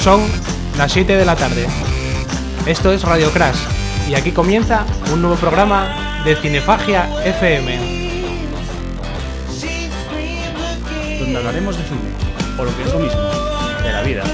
Son las 7 de la tarde. Esto es Radio Crash y aquí comienza un nuevo programa de Cinefagia FM, donde hablaremos de cine, o lo que es lo mismo, de la vida.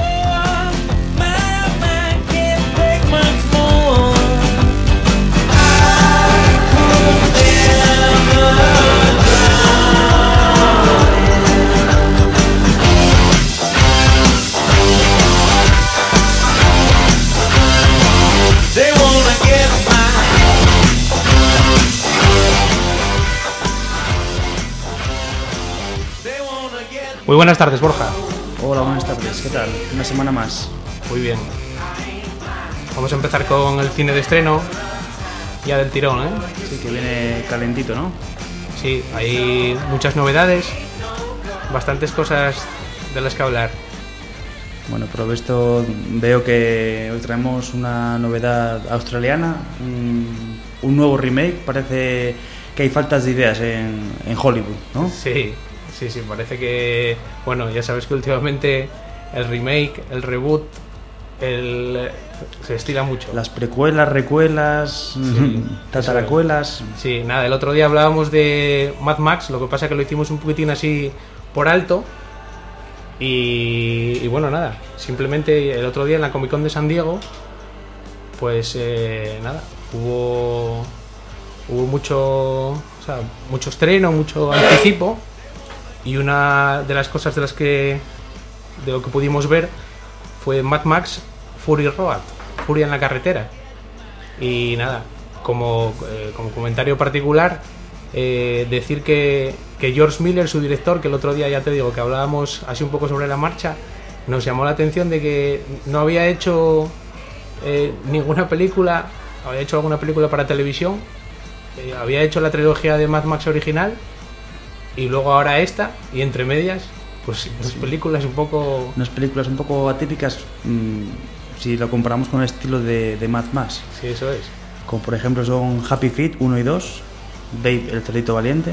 Muy buenas tardes, Borja. Hola, buenas tardes, ¿qué tal? Una semana más. Muy bien. Vamos a empezar con el cine de estreno, ya del tirón, ¿eh? Sí, que viene calentito, ¿no? Sí, hay muchas novedades, bastantes cosas de las que hablar. Bueno, por esto veo que hoy traemos una novedad australiana, un nuevo remake. Parece que hay faltas de ideas en Hollywood, ¿no? Sí, parece que... Bueno, ya sabes que últimamente el remake, el reboot, se estila mucho. Las precuelas, recuelas, sí, tataracuelas... Sí, nada, el otro día hablábamos de Mad Max, lo que pasa que lo hicimos un poquitín así por alto. Y bueno, nada, simplemente el otro día en la Comic Con de San Diego, pues nada, hubo mucho estreno, mucho anticipo. Y una de las cosas de lo que pudimos ver fue Mad Max Fury Road, Furia en la carretera. Y nada, como comentario particular, decir que George Miller, su director, que el otro día ya te digo que hablábamos así un poco sobre la marcha, nos llamó la atención de que no había hecho ninguna película, había hecho alguna película para televisión, había hecho la trilogía de Mad Max original, y luego ahora esta, y entre medias, pues unas películas un poco atípicas, si lo comparamos con el estilo de Mad Max. Sí, eso es. Como por ejemplo son Happy Feet 1 y 2, Dave el cerdito valiente,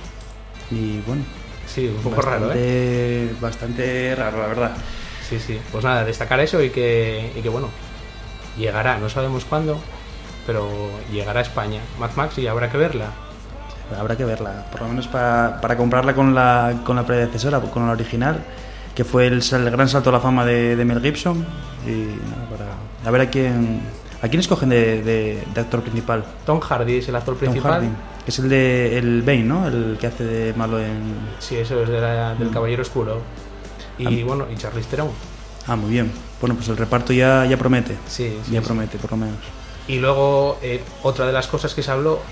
y bueno... Sí, un poco raro, ¿eh? Bastante raro, la verdad. Sí. Pues nada, destacar eso y que bueno, llegará, no sabemos cuándo, pero llegará a España Mad Max y habrá que verla. Habrá que verla, por lo menos para compararla con la predecesora, con la original, que fue el gran salto a la fama de Mel Gibson. Y nada, a ver a quién escogen de actor principal. Tom Hardy es el actor principal. Tom Hardy, que es el de el Bane, ¿no? El que hace de malo en... Sí, eso es del Caballero Oscuro. Y bueno, y Charlize Theron. Ah, muy bien. Bueno, pues el reparto ya promete. Sí. Promete, por lo menos. Y luego, otra de las cosas que se habló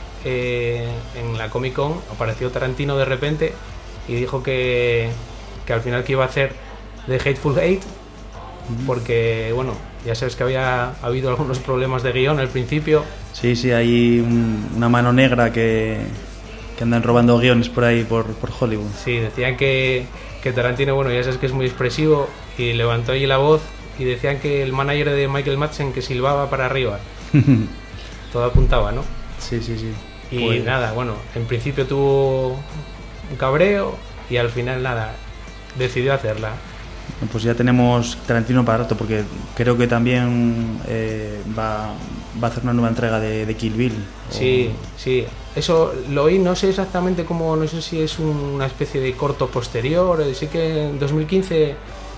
en la Comic Con, apareció Tarantino de repente y dijo que al final que iba a hacer The Hateful Eight, porque bueno, ya sabes que había habido algunos problemas de guión al principio. Sí, hay una mano negra que andan robando guiones por ahí, por Hollywood. Sí, decían que Tarantino, bueno, ya sabes que es muy expresivo, y levantó allí la voz y decían que el manager de Michael Madsen que silbaba para arriba. Todo apuntaba, ¿no? Sí. Y pues... nada, bueno, en principio tuvo un cabreo y al final nada, decidió hacerla. Pues ya tenemos Tarantino para rato, porque creo que también va a hacer una nueva entrega de Kill Bill. Sí, eso lo oí, no sé exactamente cómo, no sé si es una especie de corto posterior, sí que en 2015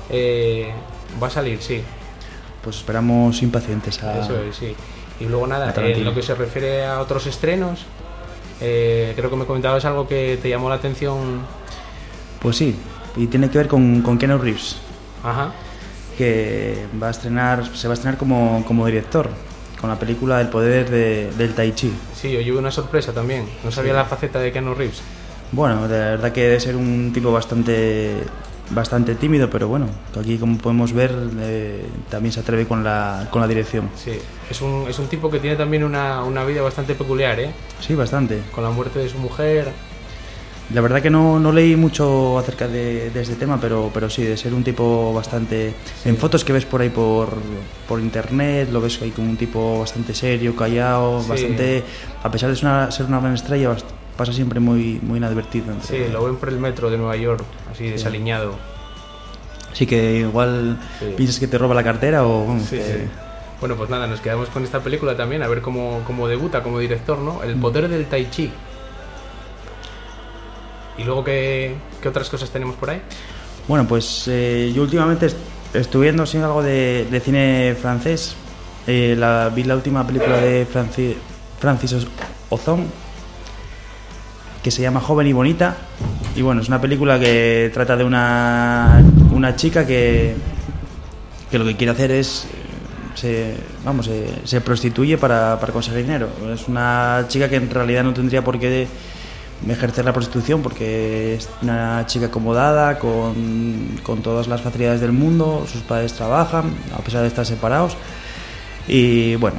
va a salir, sí. Pues esperamos impacientes a... Eso es, sí. Y luego nada, en lo que se refiere a otros estrenos, creo que me comentabas algo que te llamó la atención. Pues sí, y tiene que ver con Keanu Reeves. Ajá. Que se va a estrenar como director, con la película El poder del Tai Chi. Sí, yo llevé una sorpresa también, no sabía la faceta de Keanu Reeves. Bueno, de verdad que debe ser un tipo bastante tímido, pero bueno, aquí como podemos ver también se atreve con la dirección. Sí, es un tipo que tiene también una vida bastante peculiar, ¿eh? Sí, bastante. Con la muerte de su mujer. La verdad que no leí mucho acerca de este tema, pero sí, de ser un tipo bastante... Sí. En fotos que ves por ahí por internet, lo ves ahí como un tipo bastante serio, callado, sí. Bastante... A pesar de ser una gran estrella, pasa siempre muy inadvertido. Sí, lo ven por el metro de Nueva York, así desaliñado. Así que igual piensas que te roba la cartera o... Bueno, sí. Bueno, pues nada, nos quedamos con esta película también, a ver cómo debuta como director, ¿no? El poder del Tai Chi. ¿Y luego qué otras cosas tenemos por ahí? Bueno, pues yo últimamente estuve viendo algo de cine francés. Vi la última película de Francis Ozon, que se llama Joven y Bonita. Y bueno, es una película que trata de una chica que lo que quiere hacer es se prostituye para conseguir dinero. Es una chica que en realidad no tendría por qué ejercer la prostitución, porque es una chica acomodada con todas las facilidades del mundo. Sus padres trabajan a pesar de estar separados y bueno,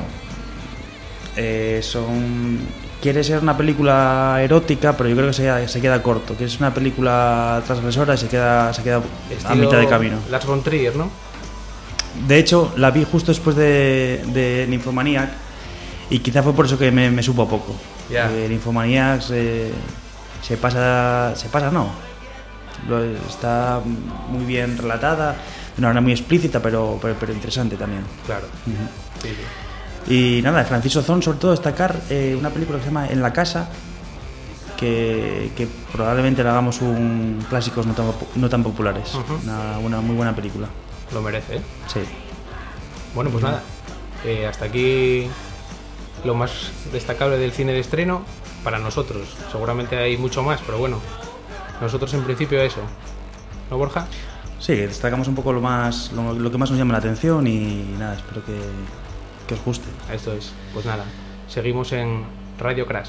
quiere ser una película erótica, pero yo creo que se queda corto. Quiere ser una película transgresora y se queda a mitad de camino. Lars von Trier, ¿no? De hecho, la vi justo después de Nymphomaniac y quizá fue por eso que me supo a poco. Nymphomaniac se pasa, no. Está muy bien relatada, de una manera muy explícita, pero interesante también. Claro. Uh-huh. Sí. Y nada, de Francis Ozon, sobre todo destacar una película que se llama En la casa, que probablemente le hagamos un clásicos no tan populares. Uh-huh. Una muy buena película. Lo merece, ¿eh? Sí. Bueno, pues nada, hasta aquí lo más destacable del cine de estreno para nosotros. Seguramente hay mucho más, pero bueno, nosotros en principio eso, ¿no, Borja? Sí, destacamos un poco lo que más nos llama la atención y nada, espero que os guste. Esto es, pues nada, seguimos en Radio Crash.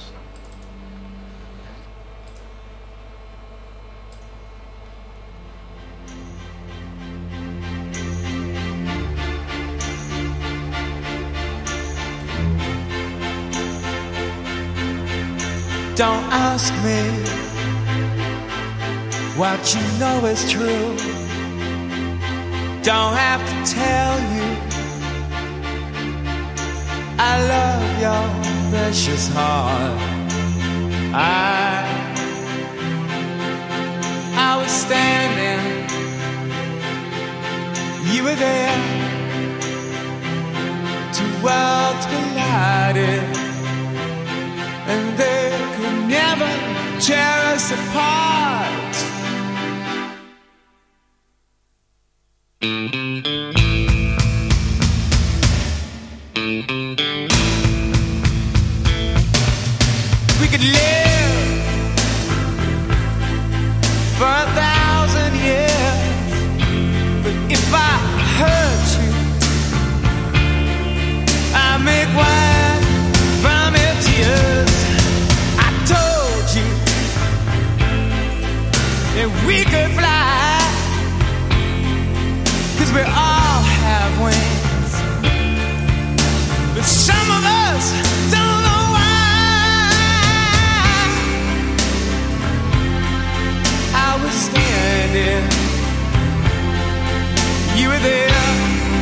Don't ask me what you know is true. Don't have to tell you I love your precious heart. I was standing, you were there. Two worlds collided, and they could never tear us apart. We could live for 1,000 years, but if I hurt you, I make wine from your tears. I told you that we could fly, 'cause we all have wings, but some of us don't know why. I was standing, you were there.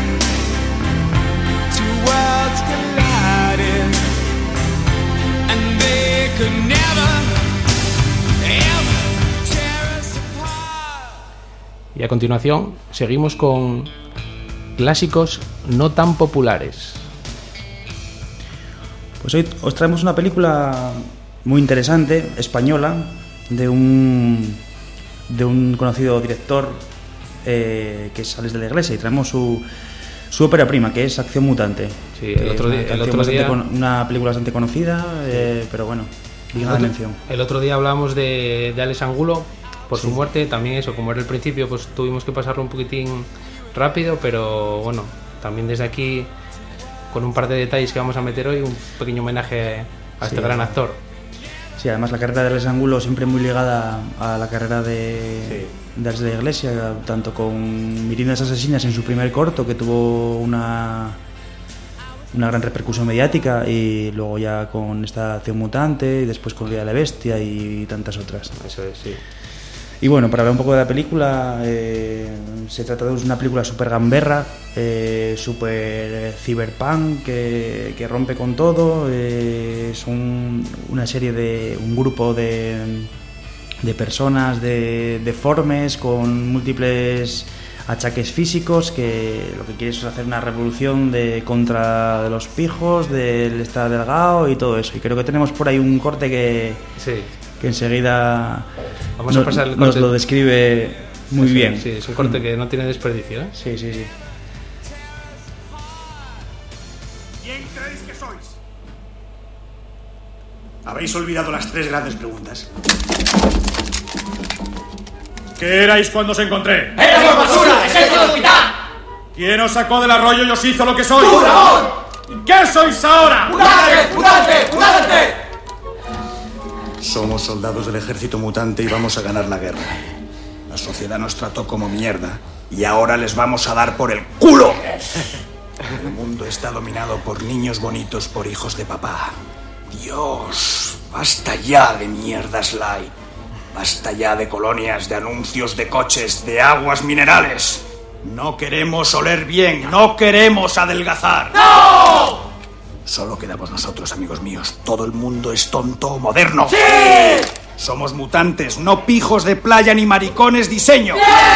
Two worlds collided, and they could never, ever tear us apart. Y a continuación seguimos con clásicos no tan populares. Pues hoy os traemos una película muy interesante, española, de un conocido director que es Alex de la Iglesia, y traemos su ópera prima, que es Acción Mutante. Sí, el otro día una película bastante conocida, pero bueno, digna de mención. El otro día hablábamos de Alex Angulo por su muerte, también eso, como era el principio, pues tuvimos que pasarlo un poquitín rápido, pero bueno, también desde aquí, con un par de detalles que vamos a meter hoy, un pequeño homenaje a este gran actor. Sí, además la carrera de Alex Angulo siempre muy ligada a la carrera de Alex de la Iglesia, tanto con Miridas Asesinas en su primer corto, que tuvo una gran repercusión mediática, y luego ya con esta Acción Mutante, y después con Día de la Bestia y tantas otras. Eso es, sí. Y bueno, para hablar un poco de la película, se trata de una película súper gamberra, súper cyberpunk, que rompe con todo. Es una serie de un grupo de personas deformes con múltiples achaques físicos, que lo que quiere es hacer una revolución contra los pijos, del estar delgado y todo eso. Y creo que tenemos por ahí un corte que enseguida Vamos a pasar el nos corte. lo describe muy bien. Sí, es un corte que no tiene desperdicio, ¿eh? Sí. ¿Quién creéis que sois? Habéis olvidado las 3 grandes preguntas. ¿Qué erais cuando os encontré? ¡Éramos basura! ¡Es el hospital! ¿Quién os sacó del arroyo y os hizo lo que sois? ¡Tú, Ramón! ¿Y qué sois ahora? ¡Mutante! ¡Mutante! ¡Mutante! Somos soldados del ejército mutante y vamos a ganar la guerra. La sociedad nos trató como mierda y ahora les vamos a dar por el culo. El mundo está dominado por niños bonitos, por hijos de papá. Dios, basta ya de mierdas light. Basta ya de colonias, de anuncios de coches, de aguas minerales. No queremos oler bien, no queremos adelgazar. ¡No! Solo quedamos nosotros, amigos míos. Todo el mundo es tonto o moderno. ¡Sí! Somos mutantes, no pijos de playa ni maricones diseño.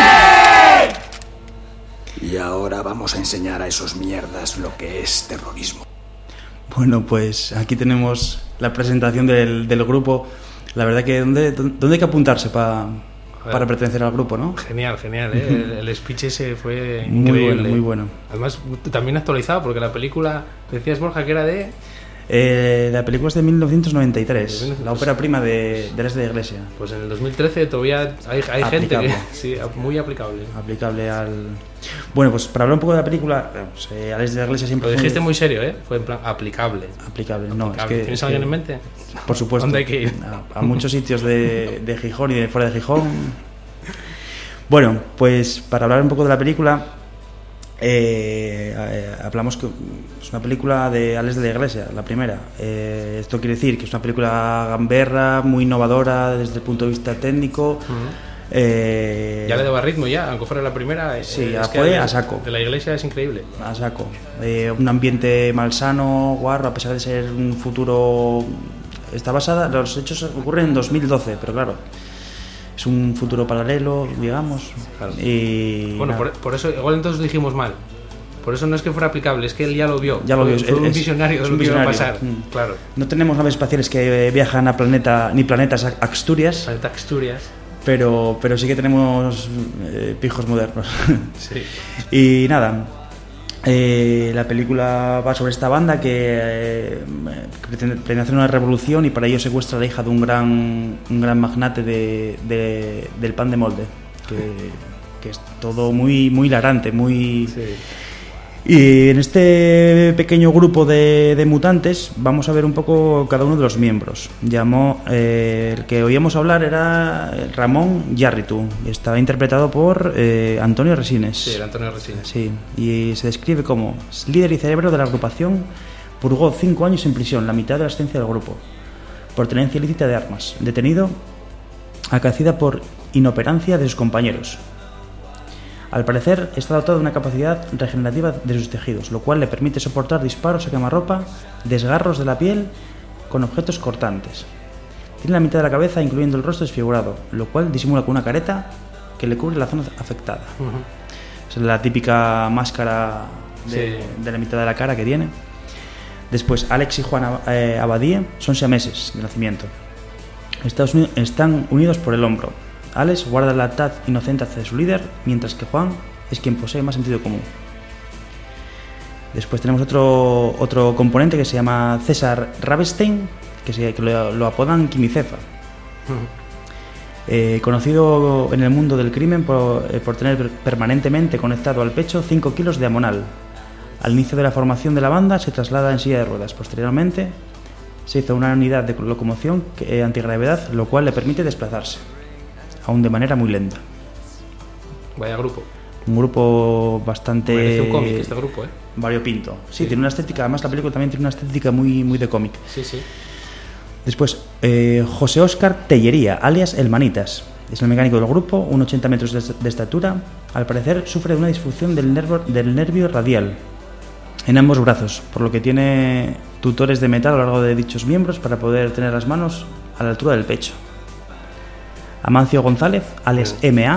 ¡Sí! Y ahora vamos a enseñar a esos mierdas lo que es terrorismo. Bueno, pues aquí tenemos la presentación del grupo. La verdad que ¿dónde hay que apuntarse para pertenecer al grupo, ¿no? Genial, ¿eh? El speech ese fue increíble. Muy bueno. Además, también actualizado, porque la película, decías, Borja, que era de... La película es de 1993, la ópera prima de Ales de la Iglesia. Pues en el 2013 todavía hay gente que... Sí, muy aplicable. Aplicable al... Bueno, pues para hablar un poco de la película, pues, Ales de la Iglesia siempre... Lo dijiste muy serio, ¿eh? Fue en plan aplicable. Aplicable, no, es que... ¿Tienes a alguien en mente? Por supuesto. ¿Dónde hay que ir? A muchos sitios de Gijón y de fuera de Gijón. Bueno, pues para hablar un poco de la película... hablamos que es una película de Ales de la Iglesia, la primera. Esto quiere decir que es una película gamberra, muy innovadora desde el punto de vista técnico. Ya le daba ritmo ya, aunque fuera la primera. Sí, ya fue a saco. De la Iglesia es increíble. A saco. Un ambiente malsano, guarro, a pesar de ser un futuro... Está basada, los hechos ocurren en 2012, pero claro, es un futuro paralelo, digamos. Claro. Y bueno, por eso, igual entonces lo dijimos mal. Por eso no es que fuera aplicable, es que él ya lo vio. Ya lo vio. Fue un visionario de lo que iba a pasar. Claro. No tenemos naves espaciales que viajan a planetas Asturias. Planeta Asturias. Pero sí que tenemos pijos modernos. Sí. Y nada, la película va sobre esta banda que pretende hacer una revolución y para ello secuestra a la hija de un gran magnate del pan de molde, que es todo muy hilarante, muy... Sí. Y en este pequeño grupo de mutantes vamos a ver un poco cada uno de los miembros. El que oíamos hablar era Ramón Yarritu, estaba interpretado por Antonio Resines. Sí, era Antonio Resines. Sí, y se describe como líder y cerebro de la agrupación. Purgó 5 años en prisión, la mitad de la estancia del grupo, por tenencia ilícita de armas. Detenido, acaecida por inoperancia de sus compañeros. Al parecer, está dotado de una capacidad regenerativa de sus tejidos, lo cual le permite soportar disparos a quemarropa, desgarros de la piel con objetos cortantes. Tiene la mitad de la cabeza, incluyendo el rostro desfigurado, lo cual disimula con una careta que le cubre la zona afectada. Es la típica máscara de la mitad de la cara que tiene. Después, Alex y Juan Abadie son siameses de nacimiento. Están unidos por el hombro. Alex guarda la lealtad inocente hacia su líder, mientras que Juan es quien posee más sentido común. Después tenemos otro componente que se llama César Ravenstein, que lo apodan Quimicefa. Conocido en el mundo del crimen por tener permanentemente conectado al pecho 5 kilos de amonal. Al inicio de la formación de la banda se traslada en silla de ruedas. Posteriormente se hizo una unidad de locomoción antigravedad, lo cual le permite desplazarse, aún de manera muy lenta. Vaya grupo. Un grupo bastante... Merece un cómic este grupo, ¿eh? Variopinto. Sí, tiene una estética, además la película también tiene una estética muy de cómic. Sí. Después, José Óscar Tellería, alias El Manitas. Es el mecánico del grupo, 1,80 metros de estatura. Al parecer sufre de una disfunción del nervio radial en ambos brazos, por lo que tiene tutores de metal a lo largo de dichos miembros para poder tener las manos a la altura del pecho. Amancio González, alias MA,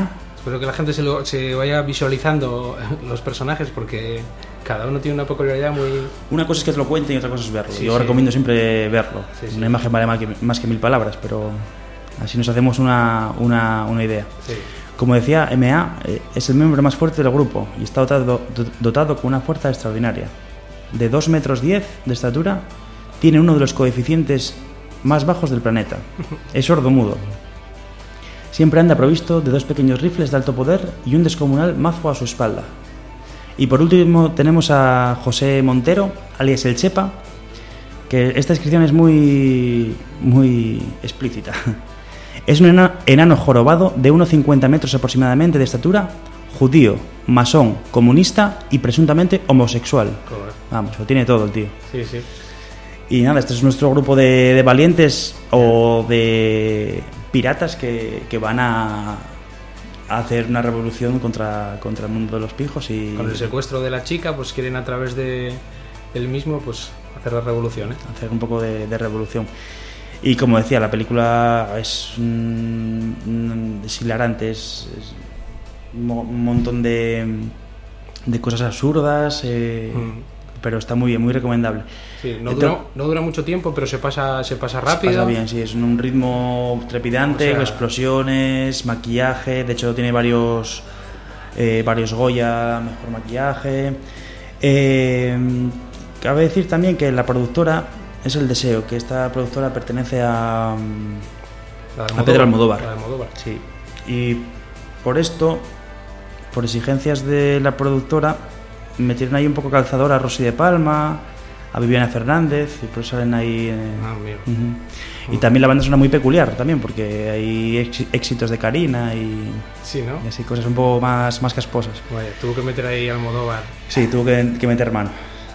espero que la gente se vaya visualizando los personajes, porque cada uno tiene una peculiaridad muy... Una cosa es que te lo cuenten y otra cosa es verlo. Sí, Yo sí. recomiendo siempre verlo. Sí, sí. Una imagen vale más que 1000 palabras, pero así nos hacemos una idea. Sí. Como decía, MA es el miembro más fuerte del grupo y está dotado con una fuerza extraordinaria. De 2,10 metros de estatura, tiene uno de los coeficientes más bajos del planeta. Es sordomudo. Siempre anda provisto de 2 pequeños rifles de alto poder y un descomunal mazo a su espalda. Y por último tenemos a José Montero, alias El Chepa, que esta descripción es muy explícita. Es un enano jorobado de 1,50 metros aproximadamente de estatura, judío, masón, comunista y presuntamente homosexual. Joder. Vamos, lo tiene todo el tío. Sí, sí. Y nada, este es nuestro grupo de valientes o de piratas que van a hacer una revolución contra el mundo de los pijos y Con el secuestro de la chica, pues quieren a través de él mismo pues hacer la revolución, ¿eh? hacer un poco de revolución. Y como decía, la película es hilarante, es un montón de cosas absurdas, pero está muy bien, muy recomendable. Sí, no dura mucho tiempo, pero se pasa rápido. Se pasa bien, sí, es un ritmo trepidante, O sea, explosiones, maquillaje, de hecho tiene varios Goya, mejor maquillaje. Cabe decir también que la productora es El Deseo, que esta productora pertenece a Pedro Almodóvar. La de Almodóvar. Sí. Y por esto, por exigencias de la productora, metieron ahí un poco calzador a Rosy de Palma, a Viviana Fernández, y por eso salen ahí. Amigo. Y también la banda suena muy peculiar también, porque hay éxitos de Karina y Sí, ¿no? así cosas un poco más casposas. Vaya, tuvo que meter ahí Almodóvar. Sí, tuvo que meter mano.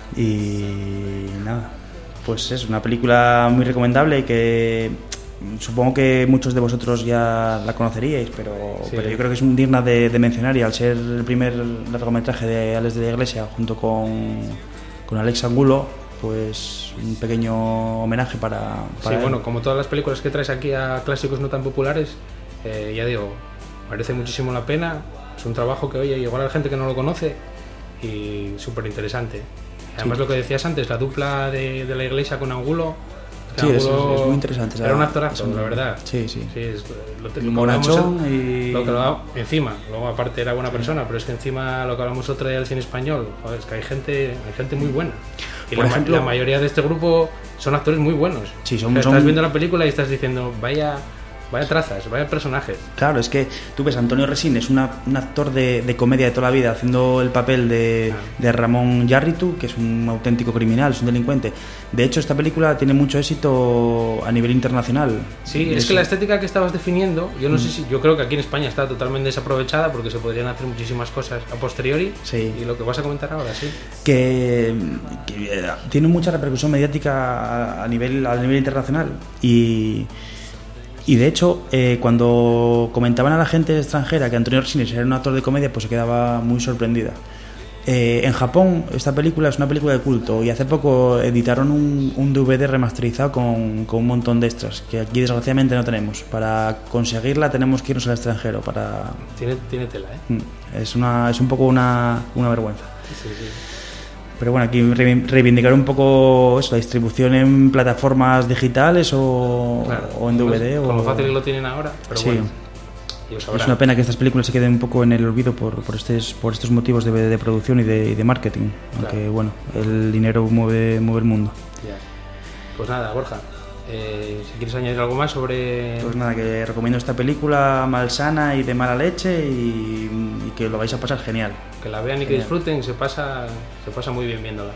Y nada, pues es una película muy recomendable y que supongo que muchos de vosotros ya la conoceríais, pero yo creo que es digna de mencionar, y al ser el primer largometraje de Alex de la Iglesia junto con Alex Angulo, pues un pequeño homenaje para Sí, él. bueno, como todas las películas que traes aquí a clásicos no tan populares, ya digo, merece muchísimo la pena. Es un trabajo que, oye, igual a la gente que no lo conoce, y súper interesante. Además, lo que decías antes, la dupla de la Iglesia con Angulo. Sí, Angulo es muy interesante. Era un actorazo, la verdad. Sí, sí. Bonachón y... encima, luego aparte era buena persona, pero es que encima lo que hablamos otro día del cine español, joder, es que hay gente muy buena. Y Por ejemplo, la mayoría de este grupo son actores muy buenos. Sí, O sea, estás viendo la película y estás diciendo, vaya trazas, vaya personajes. Claro, es que tú ves, Antonio Resín es un actor de comedia de toda la vida, haciendo el papel de Ramón Yarritu, que es un auténtico criminal, es un delincuente. De hecho, esta película tiene mucho éxito a nivel internacional. Sí, es que la estética que estabas definiendo, yo creo que aquí en España está totalmente desaprovechada, porque se podrían hacer muchísimas cosas a posteriori. Sí. Y lo que vas a comentar ahora, sí. Que tiene mucha repercusión mediática a nivel internacional. Y de hecho, cuando comentaban a la gente extranjera que Antonio Resines era un actor de comedia, pues se quedaba muy sorprendida. En Japón, esta película es una película de culto, y hace poco editaron un DVD remasterizado con un montón de extras, que aquí desgraciadamente no tenemos. Para conseguirla tenemos que irnos al extranjero. Tiene tela, ¿eh? Es un poco una vergüenza. Sí, sí. Pero bueno, aquí reivindicar un poco eso, la distribución en plataformas digitales o en DVD. Con lo fácil que lo tienen ahora, pero sí. bueno. Es una pena que estas películas se queden un poco en el olvido por estos motivos de producción y de marketing. Claro. Aunque bueno, el dinero mueve el mundo. Ya. Pues nada, Borja, si quieres añadir algo más sobre... Pues nada, que recomiendo esta película malsana y de mala leche, y que lo vais a pasar genial. Que la vean y que disfruten, se pasa muy bien viéndola.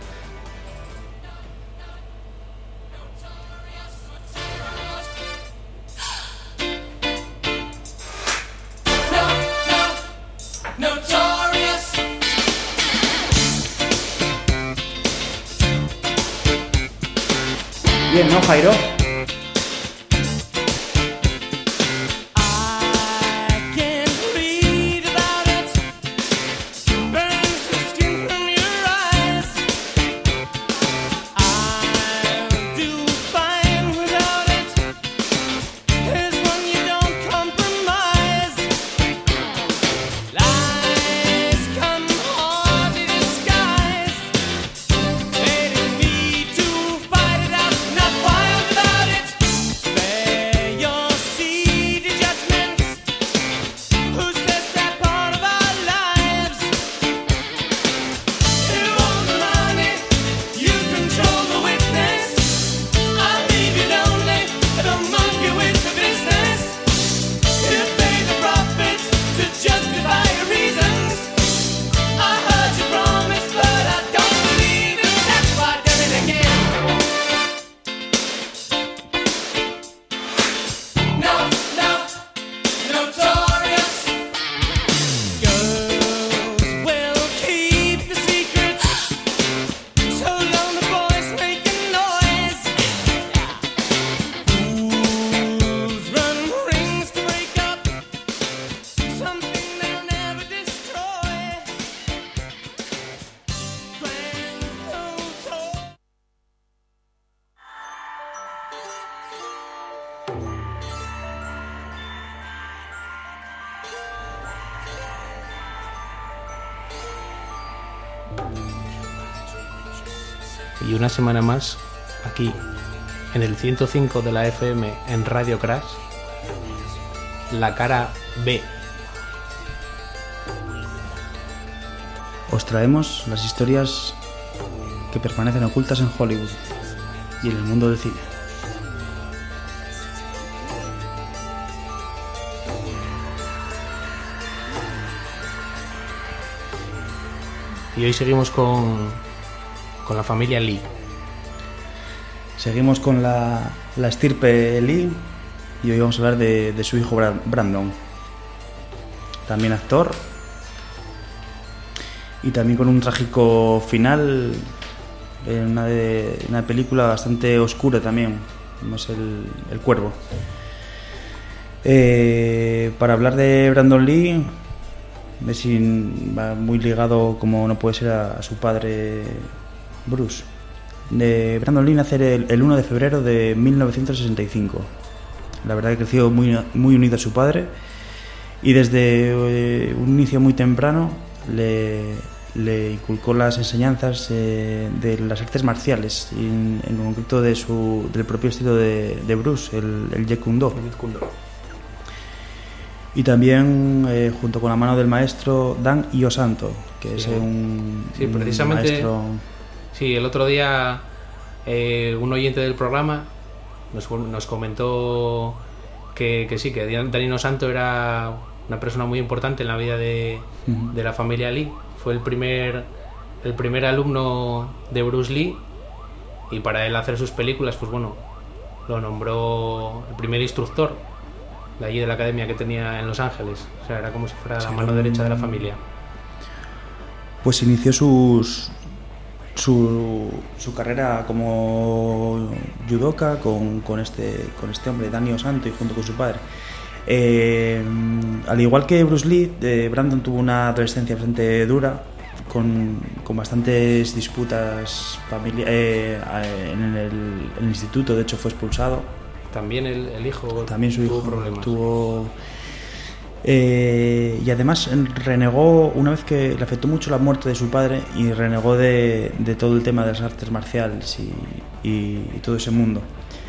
Bien, ¿no, Jairo? Y una semana más, aquí, en el 105 de la FM en Radio Crash, la cara B. Os traemos las historias que permanecen ocultas en Hollywood y en el mundo del cine. Y hoy seguimos con la familia Lee. Seguimos con la estirpe Lee y hoy vamos a hablar de su hijo Brandon. También actor y también con un trágico final en una película bastante oscura también, como es El Cuervo. Para hablar de Brandon Lee, va muy ligado, como no puede ser, a su padre Bruce. Brandon Lee nace el 1 de febrero de 1965. La verdad que creció muy, muy unido a su padre y desde un inicio muy temprano le inculcó las enseñanzas de las artes marciales y en concreto del propio estilo de Bruce, el Jeet Kune Do. Y también junto con la mano del maestro Dan Iosanto, que es un precisamente, maestro. Sí, el otro día un oyente del programa nos comentó que Dan Iosanto era una persona muy importante en la vida de la familia Lee. Fue el primer alumno de Bruce Lee, y para él hacer sus películas, pues bueno, lo nombró el primer instructor de allí, de la academia que tenía en Los Ángeles. O sea, era como si fuera la mano derecha de la familia. Pues inició su carrera como judoka con este hombre, Dan Iosanto, y junto con su padre. Al igual que Bruce Lee, Brandon tuvo una adolescencia bastante dura, con bastantes disputas en el instituto. De hecho, fue expulsado. También el hijo, también su hijo tuvo problemas. Y además renegó, una vez que le afectó mucho la muerte de su padre, y renegó de todo el tema de las artes marciales y todo ese mundo.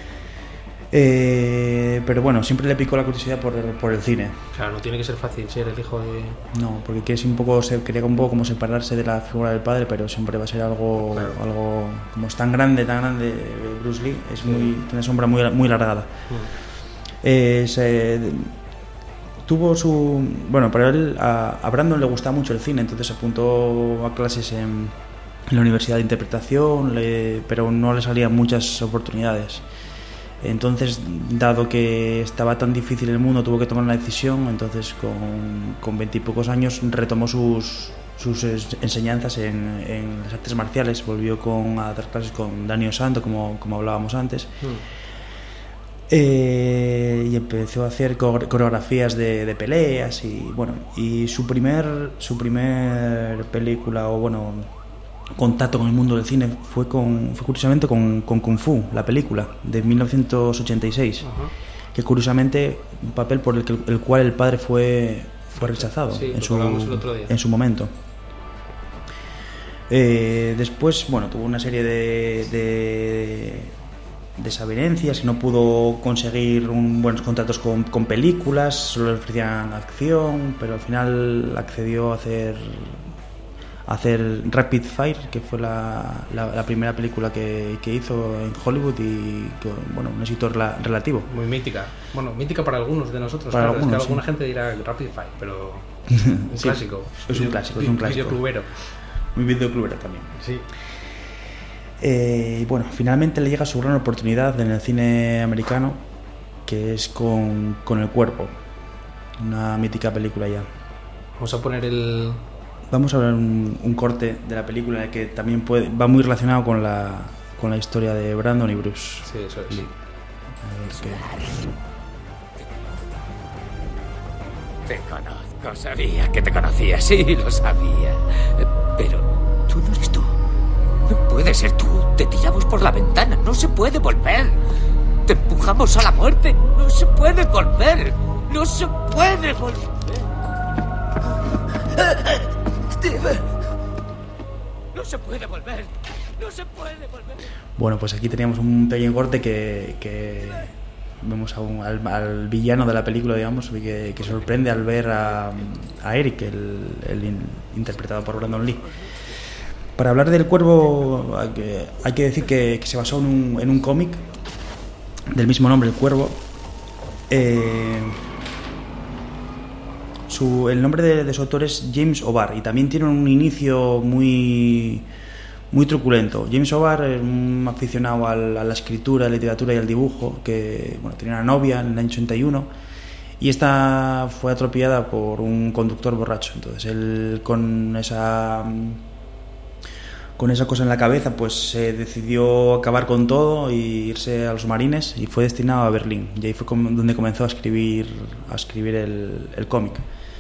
Pero bueno, siempre le picó la curiosidad por el cine. Claro, no tiene que ser fácil ser el hijo de... No, porque quería un poco como separarse de la figura del padre, pero siempre va a ser algo, claro, algo como es tan grande Bruce Lee, tiene una sombra muy, muy alargada. Para él, a Brandon le gustaba mucho el cine, entonces se apuntó a clases en la Universidad de Interpretación, pero no le salían muchas oportunidades. Entonces, dado que estaba tan difícil el mundo, tuvo que tomar una decisión. Entonces, con 20 y pocos años, retomó sus enseñanzas en las artes marciales. Volvió a dar clases con Dan Iosanto, como hablábamos antes. Y empezó a hacer coreografías de peleas. Y su primer película, contacto con el mundo del cine fue curiosamente con Kung Fu, la película de 1986. Que curiosamente un papel por el cual el padre fue rechazado en su momento. Después tuvo una serie de desavenencias y no pudo conseguir buenos contratos con películas, solo le ofrecían acción, pero al final accedió a hacer Rapid Fire, que fue la primera película que hizo en Hollywood, y un éxito relativo. Muy mítica. Mítica para algunos de nosotros. Para claro, algunos, es que alguna sí. gente dirá Rapid Fire, pero un clásico. Es un clásico. Videoclubero. Muy videoclubero también. Sí. Y finalmente le llega su gran oportunidad en el cine americano, que es con El Cuervo, una mítica película ya. Vamos a ver un corte de la película que también va muy relacionado con la historia de Brandon y Bruce. Sí, eso es. Te conozco, sabía que te conocía, sí, lo sabía. Pero tú no eres tú. No puede ser tú. Te tiramos por la ventana, no se puede volver. Te empujamos a la muerte, no se puede volver. No se puede volver. Steve. No se puede volver. No se puede volver. Bueno, pues aquí teníamos un pequeño corte que vemos al villano de la película, digamos, que sorprende al ver a Eric, interpretado por Brandon Lee. Para hablar del Cuervo hay que decir que se basó en un cómic del mismo nombre, El Cuervo. El nombre de su autor es James O'Barr y también tiene un inicio muy truculento. James O'Barr es un aficionado a la escritura, a la literatura y al dibujo, que tenía una novia en el año 81 y esta fue atropellada por un conductor borracho. Entonces él con esa cosa en la cabeza pues se decidió acabar con todo y irse a los Marines y fue destinado a Berlín, y ahí fue donde comenzó a escribir el cómic.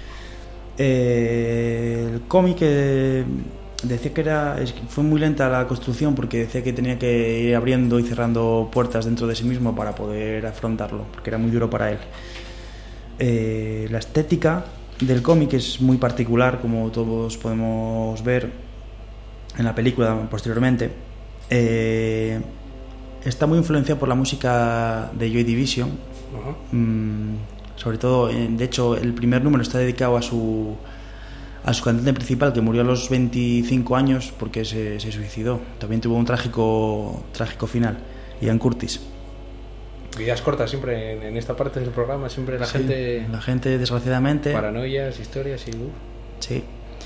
El cómic decía que fue muy lenta la construcción porque decía que tenía que ir abriendo y cerrando puertas dentro de sí mismo para poder afrontarlo, porque era muy duro para él. La estética del cómic es muy particular, como todos podemos ver en la película posteriormente. Está muy influenciado por la música de Joy Division. Sobre todo, de hecho, el primer número está dedicado a su cantante principal, que murió a los 25 años porque se suicidó. También tuvo un trágico final, Ian Curtis. Vidas cortas siempre en esta parte del programa, siempre la gente desgraciadamente, paranoias, historias y sí.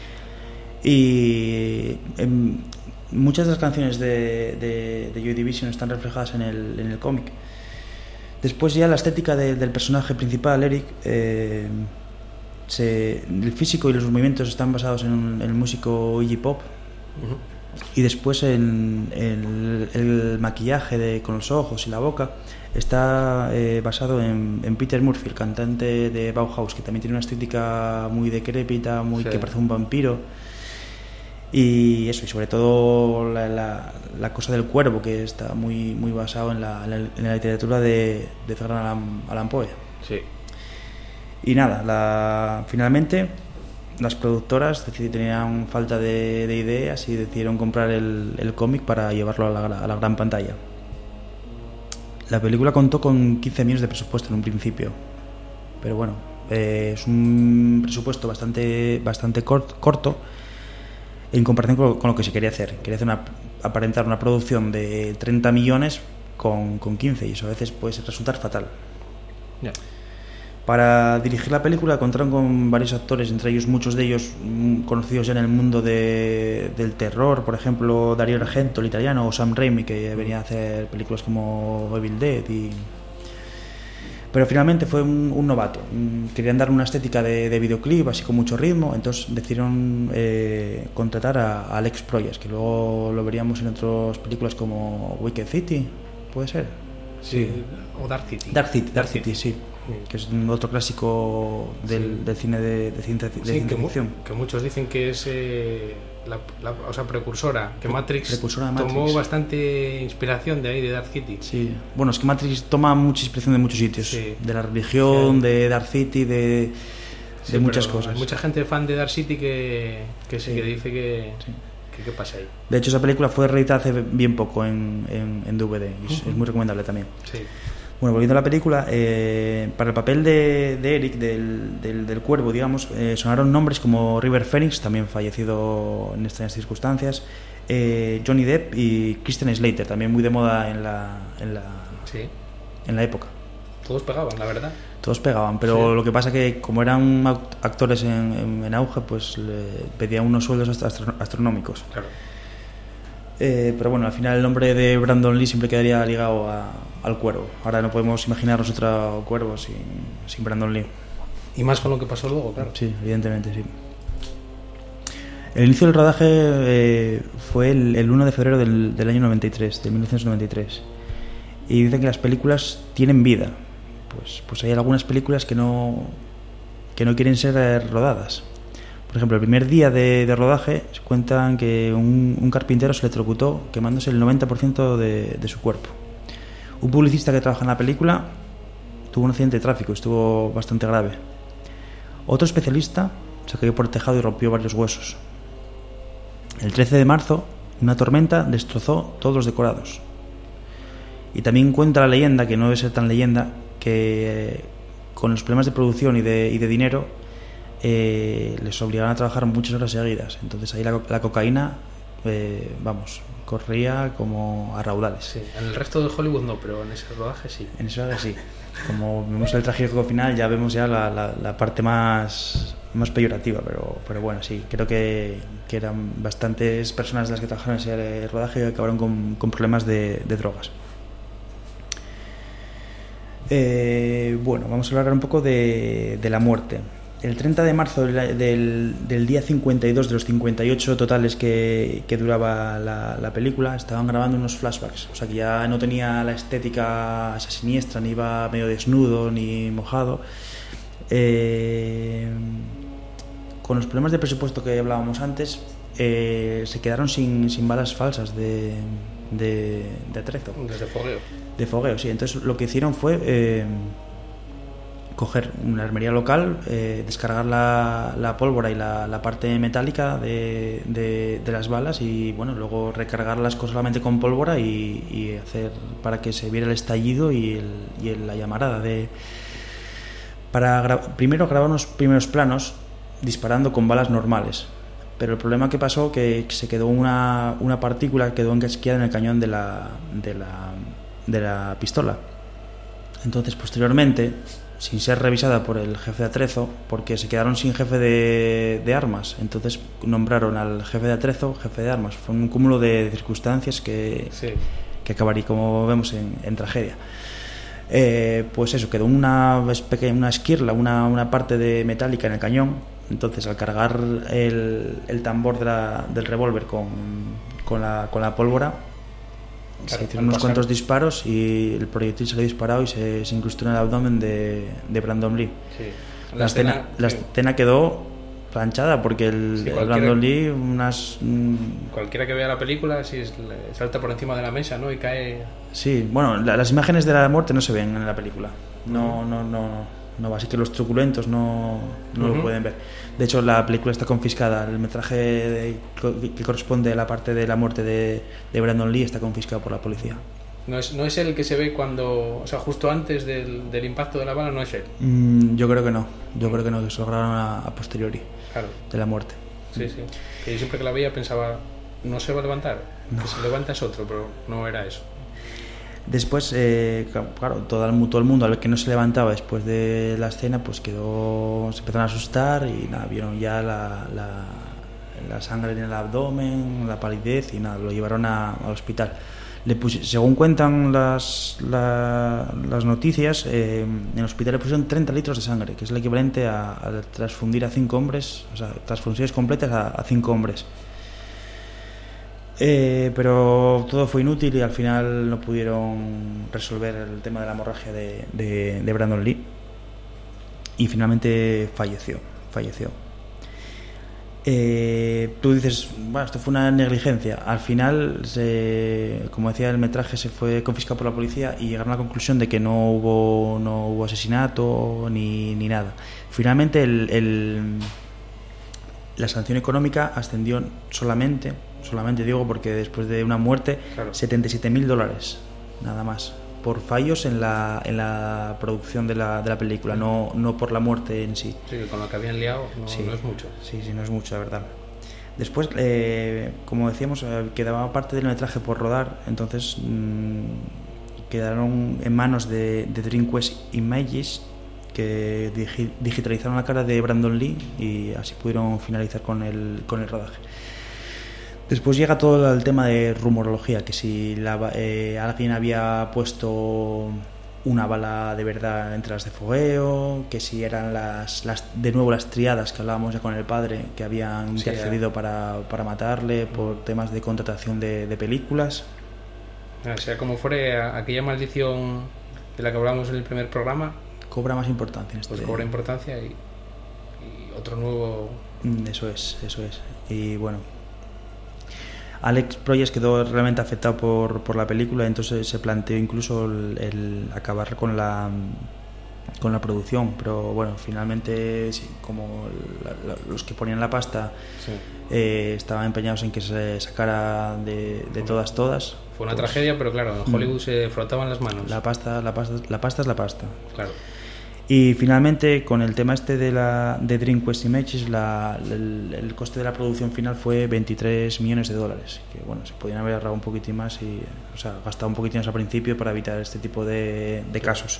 Y muchas de las canciones de Joy Division están reflejadas en el cómic. Después ya la estética del personaje principal, Eric, el físico y los movimientos están basados en el músico Iggy Pop. Y después el maquillaje con los ojos y la boca está basado en Peter Murphy, el cantante de Bauhaus, que también tiene una estética muy decrépita, que parece un vampiro. Y eso, y sobre todo la cosa del cuervo, que está muy basado en la literatura de Edgar Allan Poe. Sí. Y nada, finalmente las productoras tenían falta de ideas y decidieron comprar el cómic para llevarlo a la gran pantalla. La película contó con 15 millones de presupuesto en un principio, pero bueno, es un presupuesto bastante corto en comparación con lo que se quería hacer. Quería aparentar una producción de 30 millones con 15, y eso a veces puede resultar fatal. Yeah. Para dirigir la película contaron con varios actores, entre ellos muchos de ellos conocidos ya en el mundo del terror, por ejemplo Dario Argento, el italiano, o Sam Raimi, que venía a hacer películas como Evil Dead. Pero finalmente fue un novato. Querían dar una estética de videoclip, así con mucho ritmo, entonces decidieron contratar a Alex Proyas, que luego lo veríamos en otras películas como Wicked City, ¿puede ser? Sí. O Dark City. Dark City, sí. Que es otro clásico del cine de ciencia ficción. Que muchos dicen que es precursora, que Matrix tomó bastante inspiración de ahí, de Dark City. Sí, bueno, es que Matrix toma mucha inspiración de muchos sitios, sí. De la religión, sí. De Dark City, de muchas cosas. Hay mucha gente fan de Dark City que dice que ¿qué pasa ahí? De hecho, esa película fue reeditada hace bien poco en DVD y es muy recomendable también. Sí. Bueno, volviendo a la película, para el papel de Eric, del cuervo, digamos, sonaron nombres como River Phoenix, también fallecido en extrañas circunstancias, Johnny Depp y Christian Slater, también muy de moda en la época. Todos pegaban, la verdad. Todos pegaban, pero sí. Lo que pasa que como eran actores en auge, pues le pedían unos sueldos astronómicos. Claro. Pero bueno, al final el nombre de Brandon Lee siempre quedaría ligado al cuervo. Ahora no podemos imaginarnos otro cuervo sin Brandon Lee. Y más con lo que pasó luego, claro. Sí, evidentemente, sí. El inicio del rodaje fue el 1 de febrero del año 93, de 1993. Y dicen que las películas tienen vida. Pues hay algunas películas que no quieren ser rodadas. Por ejemplo, el primer día de rodaje se cuentan que un carpintero se electrocutó quemándose el 90% de su cuerpo. Un publicista que trabaja en la película tuvo un accidente de tráfico, estuvo bastante grave. Otro especialista se cayó por el tejado y rompió varios huesos. El 13 de marzo Una tormenta destrozó todos los decorados. Y también cuenta la leyenda, que no debe ser tan leyenda, que con los problemas de producción y de dinero les obligaron a trabajar muchas horas seguidas. Entonces ahí la cocaína, corría como a raudales. Sí, en el resto de Hollywood no, pero en ese rodaje sí. En ese rodaje sí. Como vemos el trágico final, ya vemos ya la parte más peyorativa, pero bueno, sí, creo que eran bastantes personas las que trabajaron en ese rodaje y acabaron con problemas de drogas. Bueno, vamos a hablar un poco de la muerte. El 30 de marzo del día 52 de los 58 totales que duraba la película, estaban grabando unos flashbacks. O sea que ya no tenía la estética esa siniestra, ni iba medio desnudo ni mojado. Con los problemas de presupuesto que hablábamos antes, se quedaron sin balas falsas de atrezo. Desde fogueo. De fogueo, sí. Entonces lo que hicieron fue coger una armería local, descargar la pólvora y la parte metálica de las balas y bueno, luego recargarlas solamente con pólvora y hacer para que se viera el estallido y la llamarada primero grabar unos primeros planos disparando con balas normales, pero el problema que pasó que se quedó una partícula quedó encasquillada en el cañón de la pistola. Entonces posteriormente, sin ser revisada por el jefe de atrezo, porque se quedaron sin jefe de armas, entonces nombraron al jefe de atrezo jefe de armas. Fue un cúmulo de circunstancias que acabaría, como vemos, en tragedia. Pues eso, quedó una esquirla, una parte de metálica en el cañón. Entonces al cargar el tambor del revólver con la pólvora, se hicieron unos cuantos disparos y el proyectil salió disparado y se incrustó en el abdomen de Brandon Lee. Sí. La escena quedó planchada porque el Brandon Lee cualquiera que vea la película salta por encima de la mesa, ¿no? Y cae. Sí, bueno, las imágenes de la muerte no se ven en la película. No, así que los truculentos no lo pueden ver. De hecho, la película está confiscada. El metraje que corresponde a la parte de la muerte de Brandon Lee está confiscado por la policía. No es el que se ve justo antes del impacto de la bala, no es él. Yo creo que no, que se lo grabaron a posteriori, claro, de la muerte. Sí. Que yo siempre que la veía pensaba, no se va a levantar, que se levanta es otro, pero no era eso. Después, claro, todo el mundo al que no se levantaba después de la escena, pues se empezaron a asustar y nada, vieron ya la sangre en el abdomen, la palidez y nada, lo llevaron al hospital. Según cuentan las noticias, en el hospital le pusieron 30 litros de sangre, que es el equivalente a transfundir a 5 hombres, o sea, transfusiones completas a 5 hombres. Pero todo fue inútil y al final no pudieron resolver el tema de la hemorragia de Brandon Lee y finalmente falleció. Tú dices, bueno, esto fue una negligencia. Al final, como decía, el metraje se fue confiscado por la policía y llegaron a la conclusión de que no hubo asesinato ni nada. Finalmente la sanción económica ascendió solamente digo porque después de una muerte, claro, $77,000 nada más, por fallos en la producción de la película, no por la muerte en sí. Sí, con lo que habían liado no es mucho. Sí, no es mucho, la verdad. Después, como decíamos, quedaba parte del metraje por rodar, entonces quedaron en manos de DreamWest Images, que digitalizaron la cara de Brandon Lee y así pudieron finalizar con el rodaje. Después llega todo el tema de rumorología, que si alguien había puesto una bala de verdad entre las de fogueo, que si eran de nuevo las triadas que hablábamos ya con el padre, que habían intercedido para matarle por temas de contratación de películas. O sea, como fuera aquella maldición de la que hablamos en el primer programa, cobra más importancia. Pues cobra importancia y otro nuevo. Eso es. Y bueno, Alex Proyas quedó realmente afectado por la película, entonces se planteó incluso el acabar con la la producción, pero bueno, finalmente sí, como los que ponían la pasta estaban empeñados en que se sacara de todas. Fue una tragedia, pero claro, en Hollywood se frotaban las manos. La pasta es la pasta. Claro. Y finalmente, con el tema este de Dream Quest Images, el coste de la producción final fue $23 millones, que bueno, se podían haber ahorrado un poquitín más y, o sea, gastado un poquitín más al principio para evitar este tipo de casos.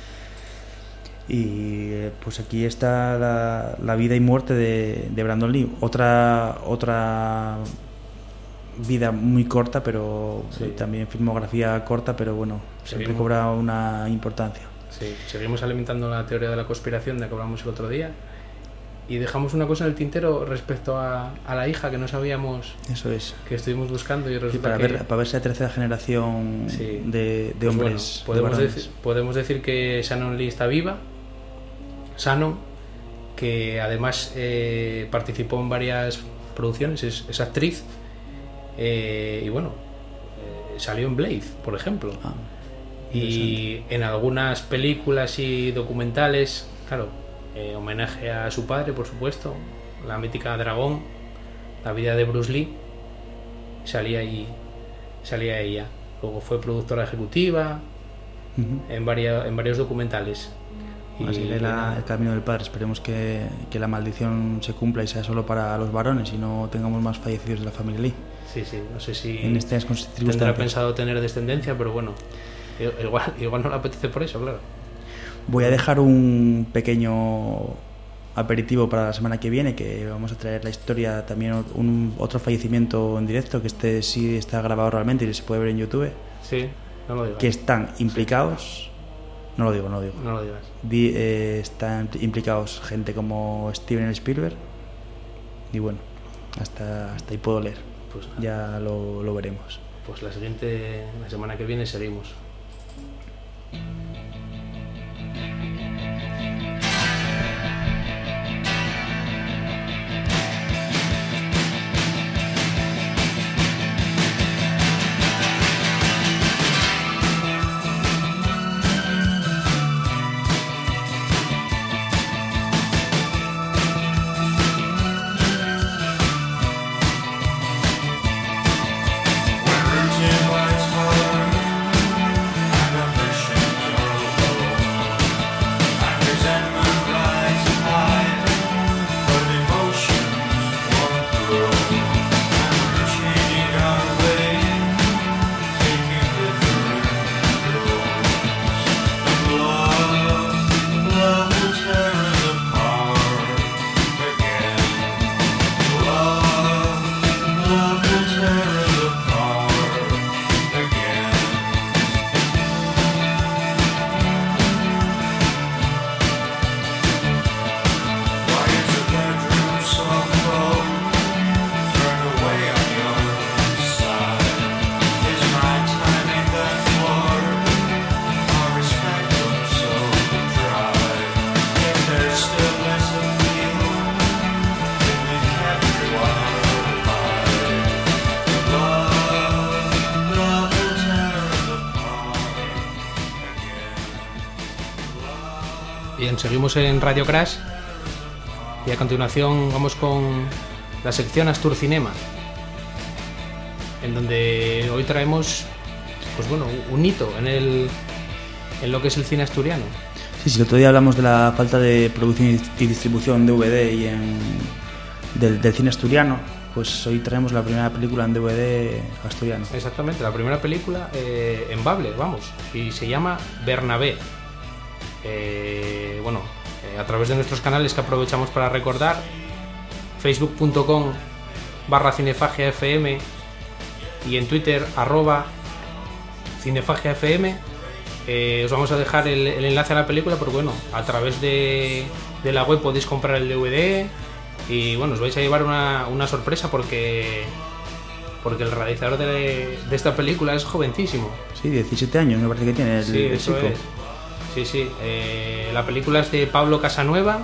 Y pues aquí está la vida y muerte de Brandon Lee. Otra vida muy corta, pero también filmografía corta, pero bueno, siempre cobra una importancia. Sí, seguimos alimentando la teoría de la conspiración de la que hablamos el otro día y dejamos una cosa en el tintero respecto a la hija que no sabíamos. Eso es. Que estuvimos buscando y resulta para ver si la tercera generación de pues hombres. Bueno, podemos decir que Shannon Lee está viva. Shannon, que además participó en varias producciones, es actriz y bueno, salió en Blade, por ejemplo. Y en algunas películas y documentales, claro, homenaje a su padre, por supuesto, la mítica Dragón, la vida de Bruce Lee, salía ella. Luego fue productora ejecutiva en varios documentales. Así que el camino del padre. Esperemos que la maldición se cumpla y sea solo para los varones y no tengamos más fallecidos de la familia Lee. Sí, no sé si en estas tendrá pensado tener descendencia, pero bueno, igual no le apetece por eso, claro. Voy a dejar un pequeño aperitivo para la semana que viene, que vamos a traer la historia, también otro fallecimiento en directo, que este sí está grabado realmente y se puede ver en YouTube. Sí, no lo digas. Que están implicados... No lo digo. No lo digas. Están implicados gente como Steven Spielberg y bueno, hasta ahí puedo leer. Pues ya lo veremos. Pues la semana que viene seguimos. Bien, seguimos en Radio Crash y a continuación vamos con la sección Astur Cinema, en donde hoy traemos pues bueno, un hito en lo que es el cine asturiano. Sí, el otro día hablamos de la falta de producción y distribución DVD y del cine asturiano, pues hoy traemos la primera película en DVD asturiano. Exactamente, la primera película en Bable, vamos, y se llama Bernabé. A través de nuestros canales que aprovechamos para recordar, facebook.com/cinefagiafm y en Twitter @cinefagiafm. Os vamos a dejar el enlace a la película, porque bueno, a través de la web podéis comprar el DVD y bueno, os vais a llevar una sorpresa porque el realizador de esta película es jovencísimo. Sí, 17 años me parece que tiene el chico. Es. Sí. La película es de Pablo Casanueva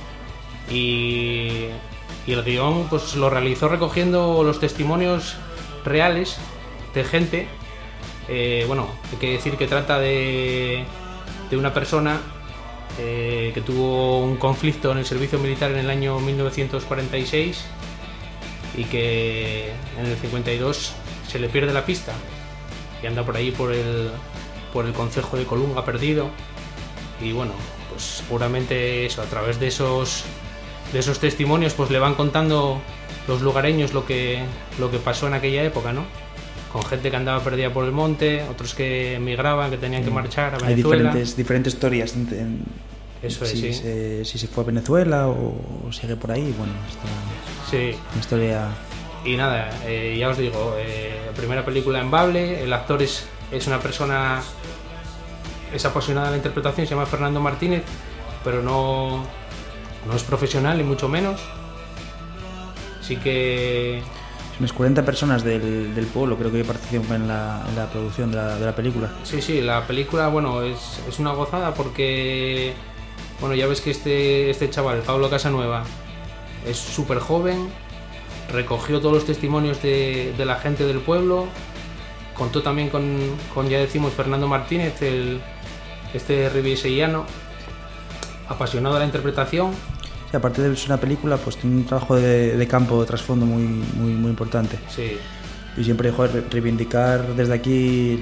y el guión pues lo realizó recogiendo los testimonios reales de gente. Hay que decir que trata de una persona que tuvo un conflicto en el servicio militar en el año 1946 y que en el 52 se le pierde la pista y anda por ahí por el concejo de Colunga perdido. Y bueno, pues seguramente eso, a través de esos testimonios, pues le van contando los lugareños lo que pasó en aquella época, ¿no? Con gente que andaba perdida por el monte, otros que emigraban, que tenían que marchar a Venezuela. Hay diferentes historias. Eso es, si sí. Si se fue a Venezuela o sigue por ahí, bueno, Sí. Una historia. Y nada, ya os digo, primera película en Bable, el actor es una persona, es apasionada de la interpretación, se llama Fernando Martínez, pero no es profesional, ni mucho menos. Así que... Unas 40 personas del pueblo creo que participan en la producción de la película. Sí, la película, bueno, es una gozada porque, bueno, ya ves que este chaval, Pablo Casanueva, es súper joven, recogió todos los testimonios de la gente del pueblo, contó también con ya decimos, Fernando Martínez, este ribisellano, apasionado de la interpretación. Sí, aparte de ser una película, pues tiene un trabajo de campo, de trasfondo muy importante. Sí. Y siempre, joder, reivindicar desde aquí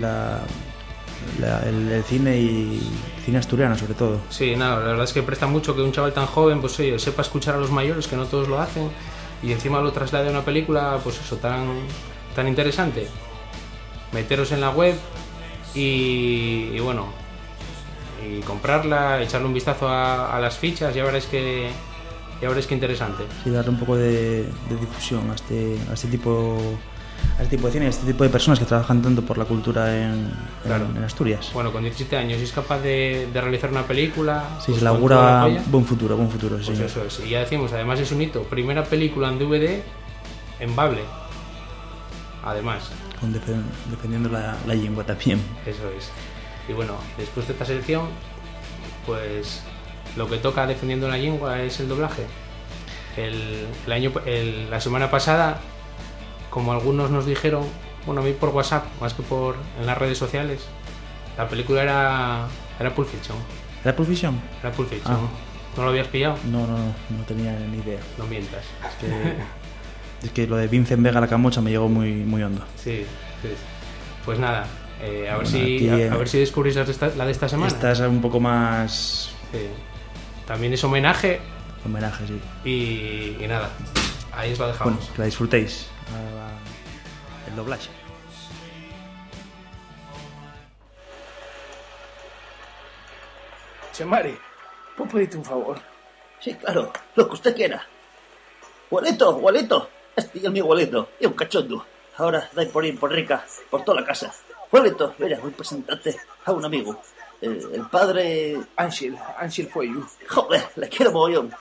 el cine y cine asturiano sobre todo. Sí, nada, la verdad es que presta mucho que un chaval tan joven, pues oye, sepa escuchar a los mayores, que no todos lo hacen, y encima lo traslade a una película, pues eso, tan interesante. Meteros en la web y bueno, y comprarla, echarle un vistazo a las fichas, ya veréis que interesante. Y darle un poco de difusión a este tipo de cine, a este tipo de personas que trabajan tanto por la cultura en Asturias. Bueno, con 17 años si es capaz de realizar una película. Sí, pues se le augura buen futuro, pues sí. Eso es. Y ya decimos, además es un hito, primera película en DVD en Bable. Además. Defendiendo la lengua también. Eso es. Y bueno, después de esta selección, pues lo que toca defendiendo la lengua es el doblaje. La semana pasada, como algunos nos dijeron, bueno, a mí por WhatsApp, más que en las redes sociales, la película era Pulp Fiction. ¿Era Pulp Fiction? Era Pulp Fiction. Ah. ¿No lo habías pillado? No tenía ni idea. No mientas. Es que lo de Vincent Vega la Camocha me llegó muy hondo. Sí. Pues nada, a ver si descubrís la de esta semana. Esta es un poco más... Sí. También es homenaje. Homenaje, sí. Y nada, ahí os lo dejamos. Bueno, que la disfrutéis. El doblaje. Che, Mari, ¿puedo pedirte un favor? Sí, claro, lo que usted quiera. Gualito, este es mi Gualito, y un cachondo. Ahora dai por ir por rica, por toda la casa. Gualito, mira, voy a presentarte a un amigo. El padre... Ángel fue yo. Joder, le quiero mogollón.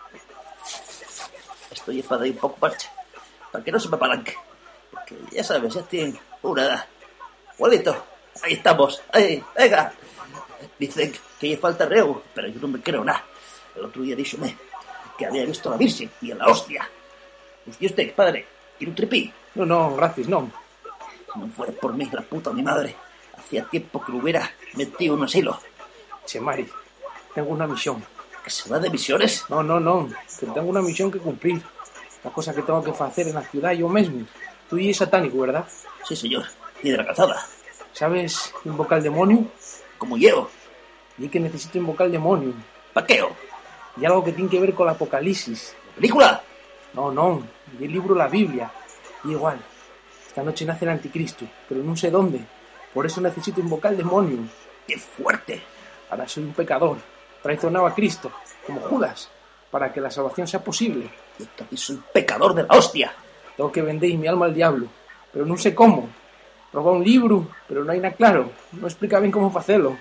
Estoy para ir un poco parche, para que no se me apalanque. Porque ya sabes, ya tiene una edad. Gualito, ahí estamos, ahí, venga. Dicen que lle falta reo, pero yo no me creo nada. El otro día díxome que había visto a la Virgen y a la hostia. ¿Y usted, padre? ¿Quiere un tripí? No, gracias, no. Si no fuera por mí, la puta mi madre, hacía tiempo que lo hubiera metido en un asilo. Che, Mari, tengo una misión. ¿Que se va de misiones? No, que tengo una misión que cumplir. La cosa que tengo que hacer en la ciudad yo mismo. Tú y es satánico, ¿verdad? Sí, señor. Y de la calzada. ¿Sabes invocar al demonio? Como yo. Y que necesito invocar al demonio. ¿Paqueo? Y algo que tiene que ver con el Apocalipsis. ¿Película? No. Y el libro la Biblia. Y igual. Esta noche nace el anticristo, pero no sé dónde. Por eso necesito invocar al demonio. ¡Qué fuerte! Ahora soy un pecador. Traicionaba a Cristo, como Judas, para que la salvación sea posible. Yo también soy un pecador de la hostia. Tengo que vender mi alma al diablo, pero no sé cómo. Roba un libro, pero no hay nada claro. No explica bien cómo hacerlo.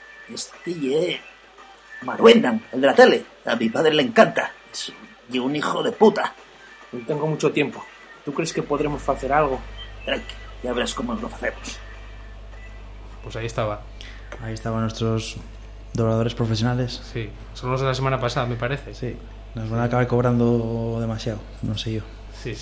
Maruendan, el de la tele. A mi padre le encanta. Es un hijo de puta. No tengo mucho tiempo. ¿Tú crees que podremos hacer algo? Tranqui, ya verás cómo lo hacemos. Pues ahí estaba. Ahí estaban nuestros dobladores profesionales. Sí, son los de la semana pasada, me parece. Sí, nos van a acabar cobrando demasiado, no sé yo. Sí.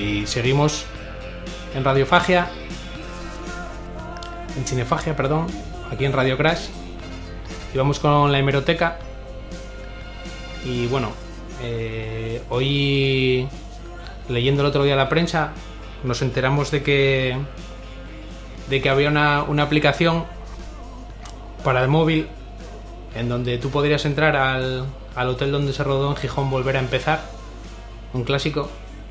y seguimos en Radiofagia, en Cinefagia, perdón, aquí en Radio Crash, y vamos con la hemeroteca. Y bueno, hoy, leyendo el otro día la prensa, nos enteramos de que había una aplicación para el móvil en donde tú podrías entrar al hotel donde se rodó en Gijón Volver a Empezar, un clásico,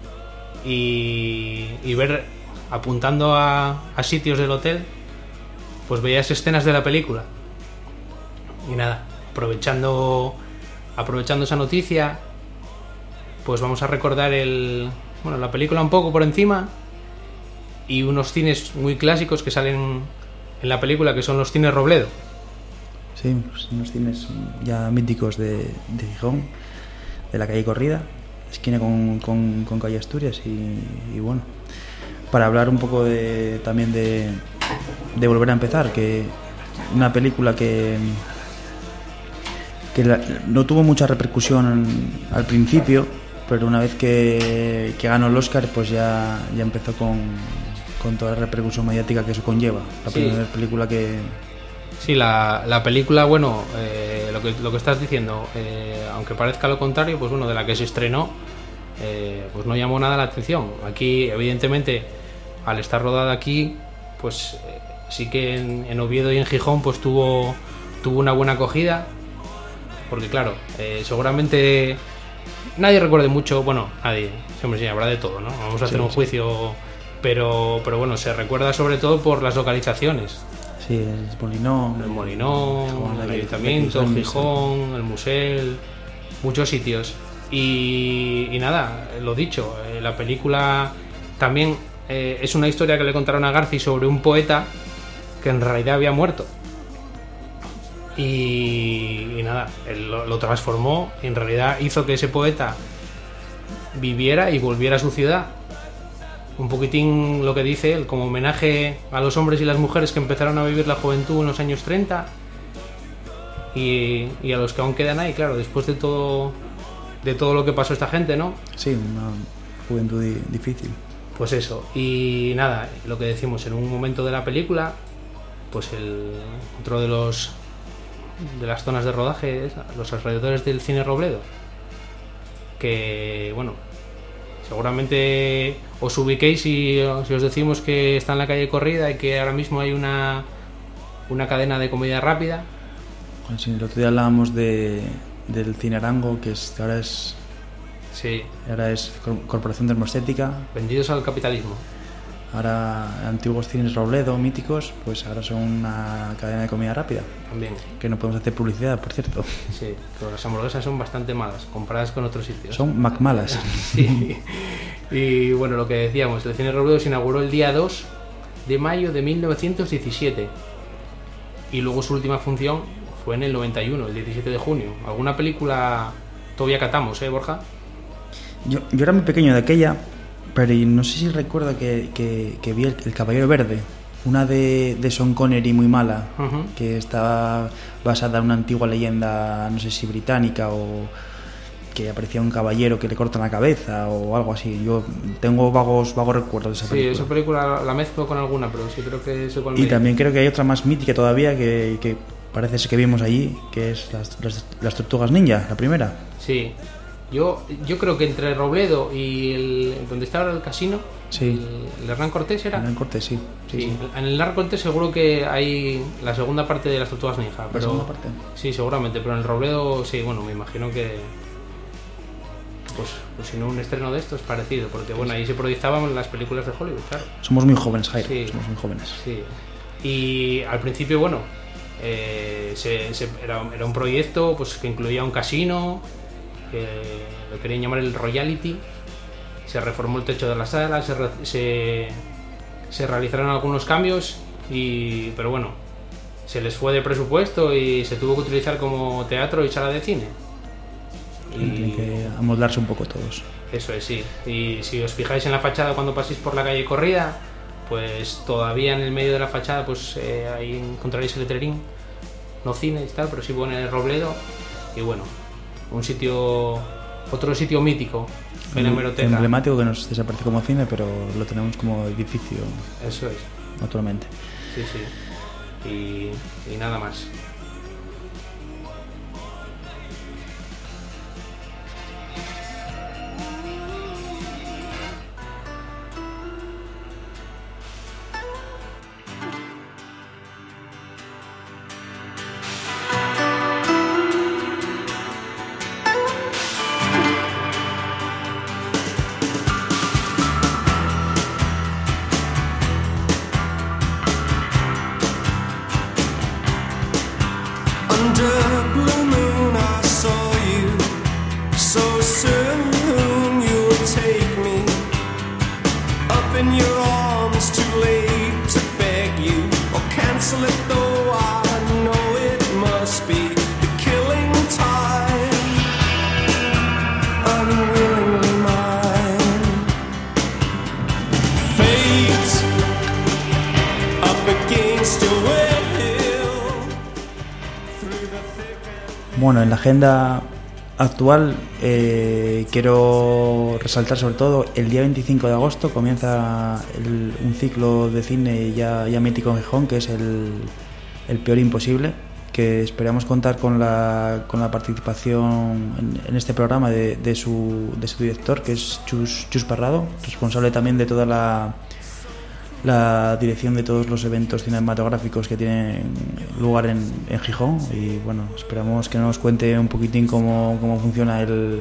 y ver, apuntando a sitios del hotel, pues veías escenas de la película. Y nada, aprovechando esa noticia, pues vamos a recordar la película un poco por encima, y unos cines muy clásicos que salen en la película, que son los cines Robledo. Sí, pues unos cines ya míticos de Gijón, de la calle Corrida, esquina con calle Asturias, y bueno, para hablar un poco también de Volver a Empezar, que una película que no tuvo mucha repercusión al principio, pero una vez que ganó el Oscar, pues ya empezó con toda la repercusión mediática que eso conlleva. La primera película que... Sí, la película, bueno, lo que estás diciendo, aunque parezca lo contrario, pues bueno, de la que se estrenó, pues no llamó nada la atención. Aquí, evidentemente, al estar rodada aquí, pues sí que en Oviedo y en Gijón pues tuvo una buena acogida, porque claro, seguramente nadie recuerde mucho, bueno, nadie, siempre sí, habrá de todo, ¿no? Vamos a hacer un juicio, pero bueno, se recuerda sobre todo por las localizaciones. Sí, el Molinón, el Ayuntamiento, Gijón, el Musel, muchos sitios. Y nada, lo dicho, la película también es una historia que le contaron a Garci sobre un poeta que en realidad había muerto. Y nada, él lo transformó, y en realidad hizo que ese poeta viviera y volviera a su ciudad. Un poquitín lo que dice él, como homenaje a los hombres y las mujeres que empezaron a vivir la juventud en los años 30 y a los que aún quedan ahí, claro, después de todo lo que pasó esta gente, ¿no? Sí, una juventud difícil. Pues eso, y nada, lo que decimos, en un momento de la película, pues otro de las zonas de rodaje es los alrededores del cine Robledo, que bueno, seguramente os ubiquéis si os decimos que está en la calle Corrida y que ahora mismo hay una cadena de comida rápida. Bueno, sí, el otro día hablábamos del Cine Arango, que ahora es Corporación Termoestética. Vendidos al capitalismo. Ahora, antiguos cines Robledo, míticos, pues ahora son una cadena de comida rápida. También. Que no podemos hacer publicidad, por cierto. Sí, pero las hamburguesas son bastante malas, comparadas con otros sitios. Son macmalas. Sí. Y bueno, lo que decíamos, el cine Robledo se inauguró el día 2 de mayo de 1917. Y luego su última función fue en el 91, el 17 de junio. ¿Alguna película todavía catamos, Borja? Yo era muy pequeño de aquella, pero no sé si recuerdo que vi el Caballero Verde, una de Sean Connery muy mala, que estaba basada en una antigua leyenda, no sé si británica, o que aparecía un caballero que le cortan la cabeza o algo así. Yo tengo vagos recuerdos de esa película. Sí, esa película la mezclo con alguna, pero sí creo que es igual. Y también creo que hay otra más mítica todavía que parece ser que vimos allí, que es las Tortugas Ninja, la primera. Sí. Yo creo que entre Robledo y donde está ahora el casino, sí. El Hernán Cortés era. Hernán Cortés, sí. En el Hernán Cortés seguro que hay la segunda parte de las Tortugas Ninja. ¿La segunda parte? Sí, seguramente, pero en el Robledo, sí, bueno, me imagino que pues si no un estreno de esto es parecido, porque bueno, ahí se proyectaban las películas de Hollywood, claro. Somos muy jóvenes, Jairo, sí. Somos muy jóvenes. Sí. Y al principio, bueno, era un proyecto pues que incluía un casino, que lo querían llamar el Royalty. Se reformó el techo de la sala, se realizaron algunos cambios, pero bueno, se les fue de presupuesto y se tuvo que utilizar como teatro y sala de cine. Tienen que amoldarse un poco todos. Eso es, sí. Y si os fijáis en la fachada cuando paséis por la calle Corrida, pues todavía en el medio de la fachada pues ahí encontraréis el letrerín, no cine y tal, pero sí pone Robledo. Y bueno, un sitio Otro sitio mítico en la hemeroteca. Emblemático que nos desaparece como cine, pero lo tenemos como edificio. Eso es. Actualmente. Sí, sí. Y nada más. Bueno, en la agenda actual quiero resaltar sobre todo el día 25 de agosto comienza un ciclo de cine ya mítico en Gijón, que es el Peor Imposible, que esperamos contar con la participación en este programa de su director, que es Chus Parrado, responsable también de toda la dirección de todos los eventos cinematográficos que tienen lugar en Gijón. Y bueno, esperamos que nos cuente un poquitín cómo funciona el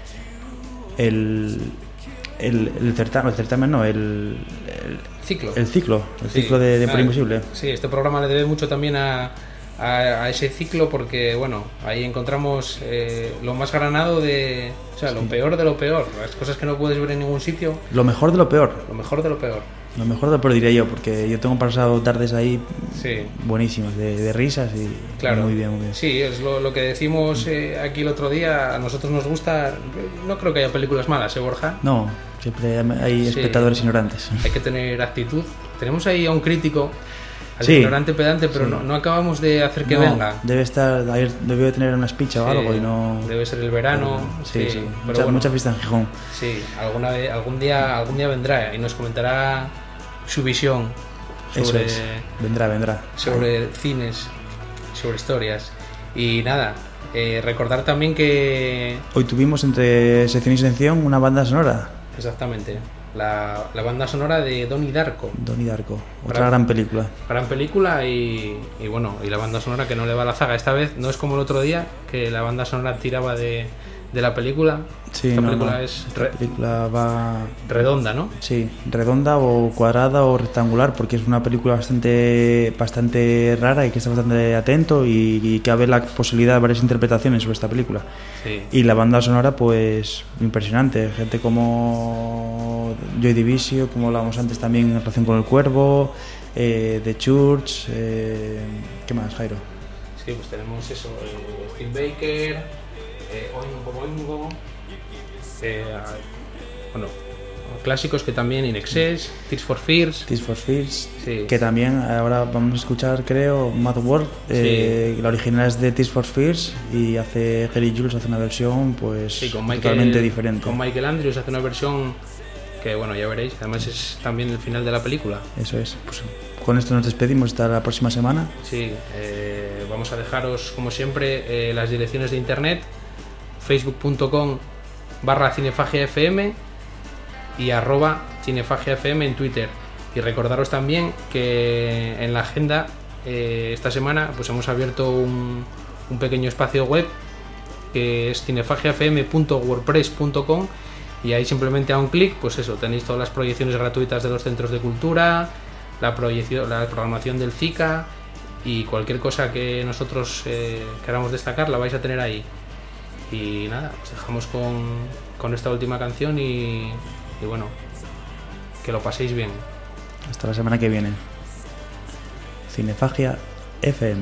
ciclo de Peor Imposible. Sí, este programa le debe mucho también a ese ciclo, porque bueno, ahí encontramos lo más granado lo peor de lo peor, las cosas que no puedes ver en ningún sitio. Lo mejor de lo peor. Lo mejor de lo peor. Lo mejor de lo peor, diría yo, porque yo tengo pasado tardes ahí buenísimas, de risas y claro. Muy bien. Sí, es lo que decimos aquí el otro día. A nosotros nos gusta. No creo que haya películas malas, Borja? No, siempre hay espectadores ignorantes. Hay que tener actitud. Tenemos ahí a un crítico, al ignorante pedante, pero no acabamos de hacer que venga. Debe tener una speech o algo y no. Debe ser el verano. Sí. Mucha fiesta en Gijón. Sí, algún día vendrá y nos comentará su visión sobre. Eso es. Vendrá. Sobre cines, sobre historias. Y nada, recordar también que. Hoy tuvimos entre sección y sección una banda sonora. Exactamente. La banda sonora de Donnie Darko. Otra gran película. Gran película y bueno, y la banda sonora que no le va a la zaga. Esta vez no es como el otro día, que la banda sonora tiraba de la película. Sí, esta película va redonda, ¿no? Sí, redonda o cuadrada o rectangular, porque es una película bastante rara y que está bastante atento y que abre la posibilidad de varias interpretaciones sobre esta película. Sí. Y la banda sonora, pues impresionante, gente como Joy Division, como hablábamos antes también en relación con El Cuervo, The Church, ¿qué más, Jairo? Sí, pues tenemos eso, Steve Baker, Oingo, bueno, clásicos que también In Excess, Tears for Fears, sí. Que también ahora vamos a escuchar, creo, Mad World. La original es de Tears for Fears y Gary Jules hace una versión pues totalmente diferente. Con Michael Andrews hace una versión que bueno, ya veréis, además es también el final de la película. Eso es, pues con esto nos despedimos hasta la próxima semana. Sí, vamos a dejaros como siempre las direcciones de internet: facebook.com/cinefagiafm y @cinefagiafm en Twitter. Y recordaros también que en la agenda esta semana pues hemos abierto un pequeño espacio web que es cinefagiafm.wordpress.com, y ahí simplemente a un clic pues eso, tenéis todas las proyecciones gratuitas de los centros de cultura, la programación del CICA y cualquier cosa que nosotros queramos destacar la vais a tener ahí. Y nada, os dejamos con esta última canción y bueno, que lo paséis bien. Hasta la semana que viene. Cinefagia FM.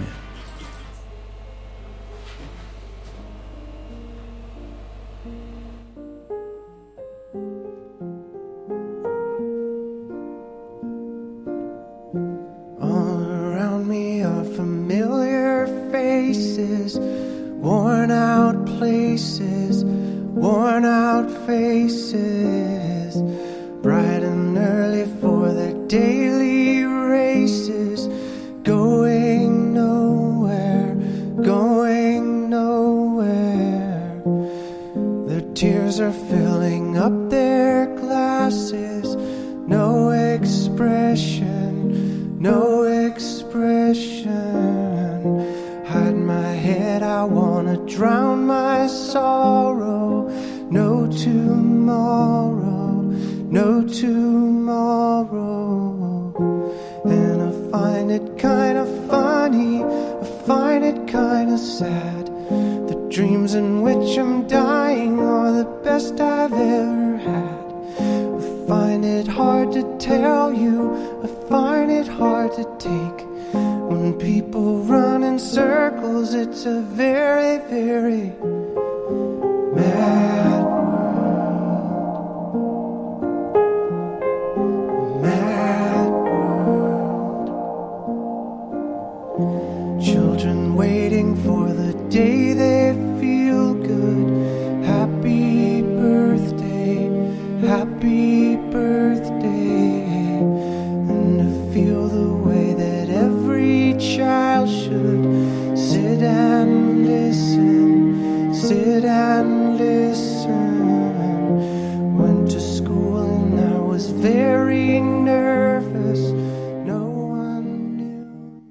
All around me are familiar faces, worn out places, worn faces, bright and early for their daily races, going nowhere, going nowhere. Their tears are filling up their glasses, no expression, no expression. Hide my head, I wanna drown my sorrow. No tomorrow, no tomorrow. And I find it kind of funny, I find it kind of sad. The dreams in which I'm dying are the best I've ever had. I find it hard to tell you, I find it hard to take. When people run in circles, it's a very, very mad